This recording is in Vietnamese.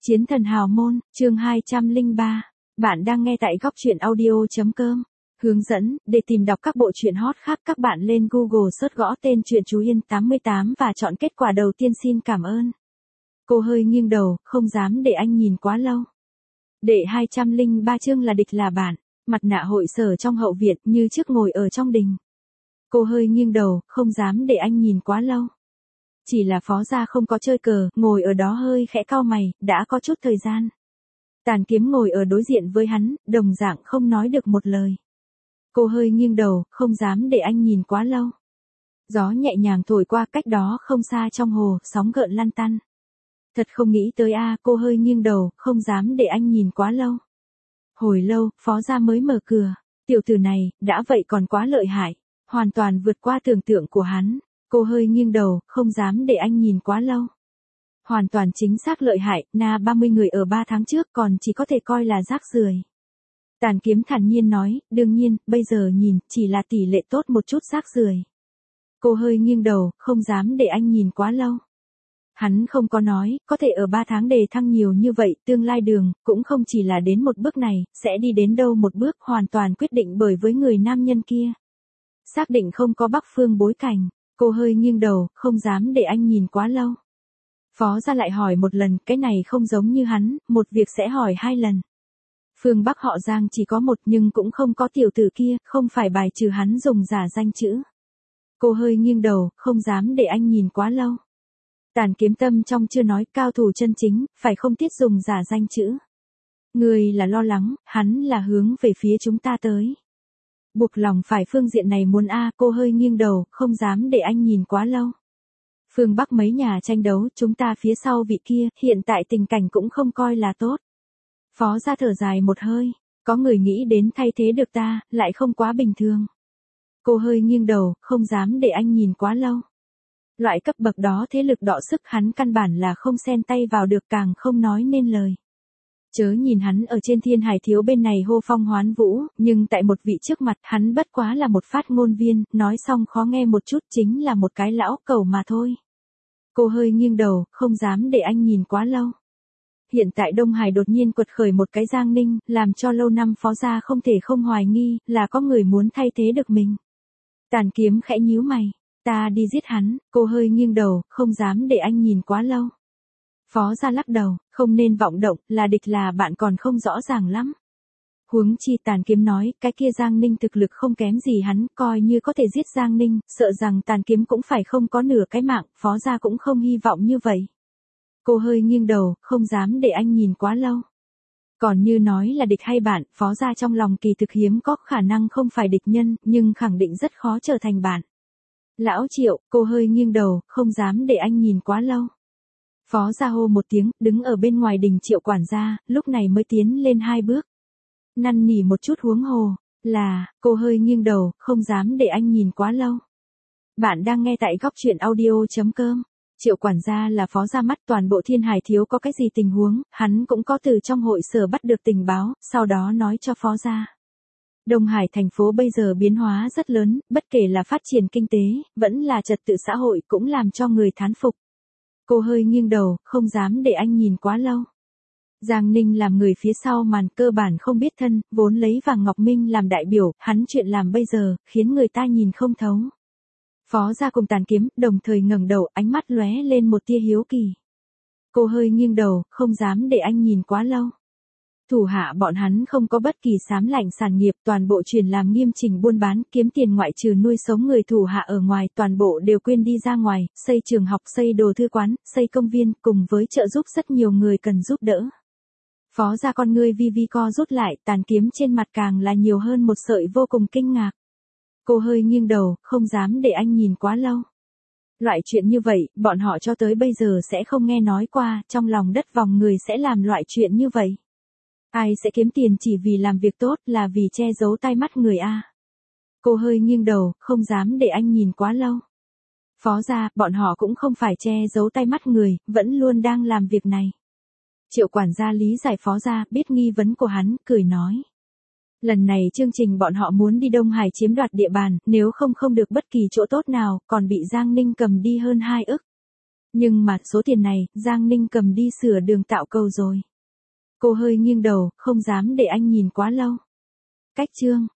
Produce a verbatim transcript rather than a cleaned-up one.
Chiến thần hào môn, chương hai trăm lẻ ba. Bạn đang nghe tại góc truyện audio.com. Hướng dẫn, để tìm đọc các bộ truyện hot khác các bạn lên Google search gõ tên truyện Chú Yên tám mươi tám và chọn kết quả đầu tiên. Xin cảm ơn. Cô hơi nghiêng đầu, không dám để anh nhìn quá lâu. Đệ hai trăm lẻ ba chương là địch là bạn, mặt nạ hội sở trong hậu viện như trước ngồi ở trong đình. Cô hơi nghiêng đầu, không dám để anh nhìn quá lâu. Chỉ là Phó gia không có chơi cờ, ngồi ở đó hơi khẽ cau mày, đã có chút thời gian. Tàn Kiếm ngồi ở đối diện với hắn, đồng dạng không nói được một lời. Cô hơi nghiêng đầu, không dám để anh nhìn quá lâu. Gió nhẹ nhàng thổi qua, cách đó không xa trong hồ, sóng gợn lăn tăn. Thật không nghĩ tới a, cô hơi nghiêng đầu, không dám để anh nhìn quá lâu. Hồi lâu, Phó gia mới mở cửa. Tiểu tử này, đã vậy còn quá lợi hại, hoàn toàn vượt qua tưởng tượng của hắn. Cô hơi nghiêng đầu, không dám để anh nhìn quá lâu. Hoàn toàn chính xác lợi hại, na ba mươi người ở ba tháng trước còn chỉ có thể coi là rác rưởi. Tàn Kiếm thản nhiên nói, đương nhiên, bây giờ nhìn, chỉ là tỷ lệ tốt một chút rác rưởi. Cô hơi nghiêng đầu, không dám để anh nhìn quá lâu. Hắn không có nói, có thể ở ba tháng đề thăng nhiều như vậy, tương lai đường, cũng không chỉ là đến một bước này, sẽ đi đến đâu một bước hoàn toàn quyết định bởi với người nam nhân kia. Xác định không có Bắc Phương bối cảnh. Cô hơi nghiêng đầu, không dám để anh nhìn quá lâu. Phó gia lại hỏi một lần, cái này không giống như hắn, một việc sẽ hỏi hai lần. Phương Bắc họ Giang chỉ có một nhưng cũng không có tiểu tử kia, không phải bài trừ hắn dùng giả danh chữ. Cô hơi nghiêng đầu, không dám để anh nhìn quá lâu. Tàn Kiếm tâm trong chưa nói, cao thủ chân chính, phải không tiết dùng giả danh chữ. Người là lo lắng, hắn là hướng về phía chúng ta tới. Buộc lòng phải phương diện này muốn a, cô hơi nghiêng đầu, không dám để anh nhìn quá lâu. Phương Bắc mấy nhà tranh đấu, chúng ta phía sau vị kia, hiện tại tình cảnh cũng không coi là tốt. Phó gia thở dài một hơi, có người nghĩ đến thay thế được ta, lại không quá bình thường. Cô hơi nghiêng đầu, không dám để anh nhìn quá lâu. Loại cấp bậc đó thế lực đọ sức hắn căn bản là không xen tay vào được, càng không nói nên lời. Chớ nhìn hắn ở trên Thiên Hải Thiếu bên này hô phong hoán vũ, nhưng tại một vị trước mặt hắn bất quá là một phát ngôn viên, nói xong khó nghe một chút chính là một cái lão cẩu mà thôi. Cô hơi nghiêng đầu, không dám để anh nhìn quá lâu. Hiện tại Đông Hải đột nhiên quật khởi một cái Giang Ninh, làm cho lâu năm Phó gia không thể không hoài nghi, là có người muốn thay thế được mình. Tàn Kiếm khẽ nhíu mày, ta đi giết hắn, cô hơi nghiêng đầu, không dám để anh nhìn quá lâu. Phó gia lắc đầu, không nên vọng động, là địch là bạn còn không rõ ràng lắm. Huống chi Tàn Kiếm nói, cái kia Giang Ninh thực lực không kém gì hắn, coi như có thể giết Giang Ninh, sợ rằng Tàn Kiếm cũng phải không có nửa cái mạng, Phó gia cũng không hy vọng như vậy. Cô hơi nghiêng đầu, không dám để anh nhìn quá lâu. Còn như nói là địch hay bạn, Phó gia trong lòng kỳ thực hiếm có khả năng không phải địch nhân, nhưng khẳng định rất khó trở thành bạn. Lão Triệu, cô hơi nghiêng đầu, không dám để anh nhìn quá lâu. Phó gia hô một tiếng, đứng ở bên ngoài đình Triệu quản gia, lúc này mới tiến lên hai bước. Năn nỉ một chút huống hồ, là, cô hơi nghiêng đầu, không dám để anh nhìn quá lâu. Bạn đang nghe tại góc truyện audio.com. Triệu quản gia là Phó gia mắt toàn bộ Thiên Hải Thiếu có cái gì tình huống, hắn cũng có từ trong hội sở bắt được tình báo, sau đó nói cho Phó gia. Đông Hải thành phố bây giờ biến hóa rất lớn, bất kể là phát triển kinh tế, vẫn là trật tự xã hội cũng làm cho người thán phục. Cô hơi nghiêng đầu, không dám để anh nhìn quá lâu. Giang Ninh làm người phía sau màn cơ bản không biết thân, vốn lấy Vàng Ngọc Minh làm đại biểu, hắn chuyện làm bây giờ, khiến người ta nhìn không thấu. Phó gia cùng Tàn Kiếm, đồng thời ngẩng đầu, ánh mắt lóe lên một tia hiếu kỳ. Cô hơi nghiêng đầu, không dám để anh nhìn quá lâu. Thủ hạ bọn hắn không có bất kỳ xám lạnh sản nghiệp, toàn bộ chuyển làm nghiêm chỉnh buôn bán, kiếm tiền ngoại trừ nuôi sống người thủ hạ ở ngoài, toàn bộ đều quyên đi ra ngoài, xây trường học, xây đồ thư quán, xây công viên, cùng với trợ giúp rất nhiều người cần giúp đỡ. Phó gia con ngươi vi vi co rút lại, Tàn Kiếm trên mặt càng là nhiều hơn một sợi vô cùng kinh ngạc. Cô hơi nghiêng đầu, không dám để anh nhìn quá lâu. Loại chuyện như vậy, bọn họ cho tới bây giờ sẽ không nghe nói qua, trong lòng đất vòng người sẽ làm loại chuyện như vậy. Ai sẽ kiếm tiền chỉ vì làm việc tốt, là vì che giấu tai mắt người a. Cô hơi nghiêng đầu, không dám để anh nhìn quá lâu. Phó gia, bọn họ cũng không phải che giấu tai mắt người, vẫn luôn đang làm việc này. Triệu quản gia lý giải Phó gia, biết nghi vấn của hắn, cười nói. Lần này chương trình bọn họ muốn đi Đông Hải chiếm đoạt địa bàn, nếu không không được bất kỳ chỗ tốt nào, còn bị Giang Ninh cầm đi hơn hai ức. Nhưng mà số tiền này, Giang Ninh cầm đi sửa đường tạo cầu rồi. Cô hơi nghiêng đầu, không dám để anh nhìn quá lâu. Cách chương.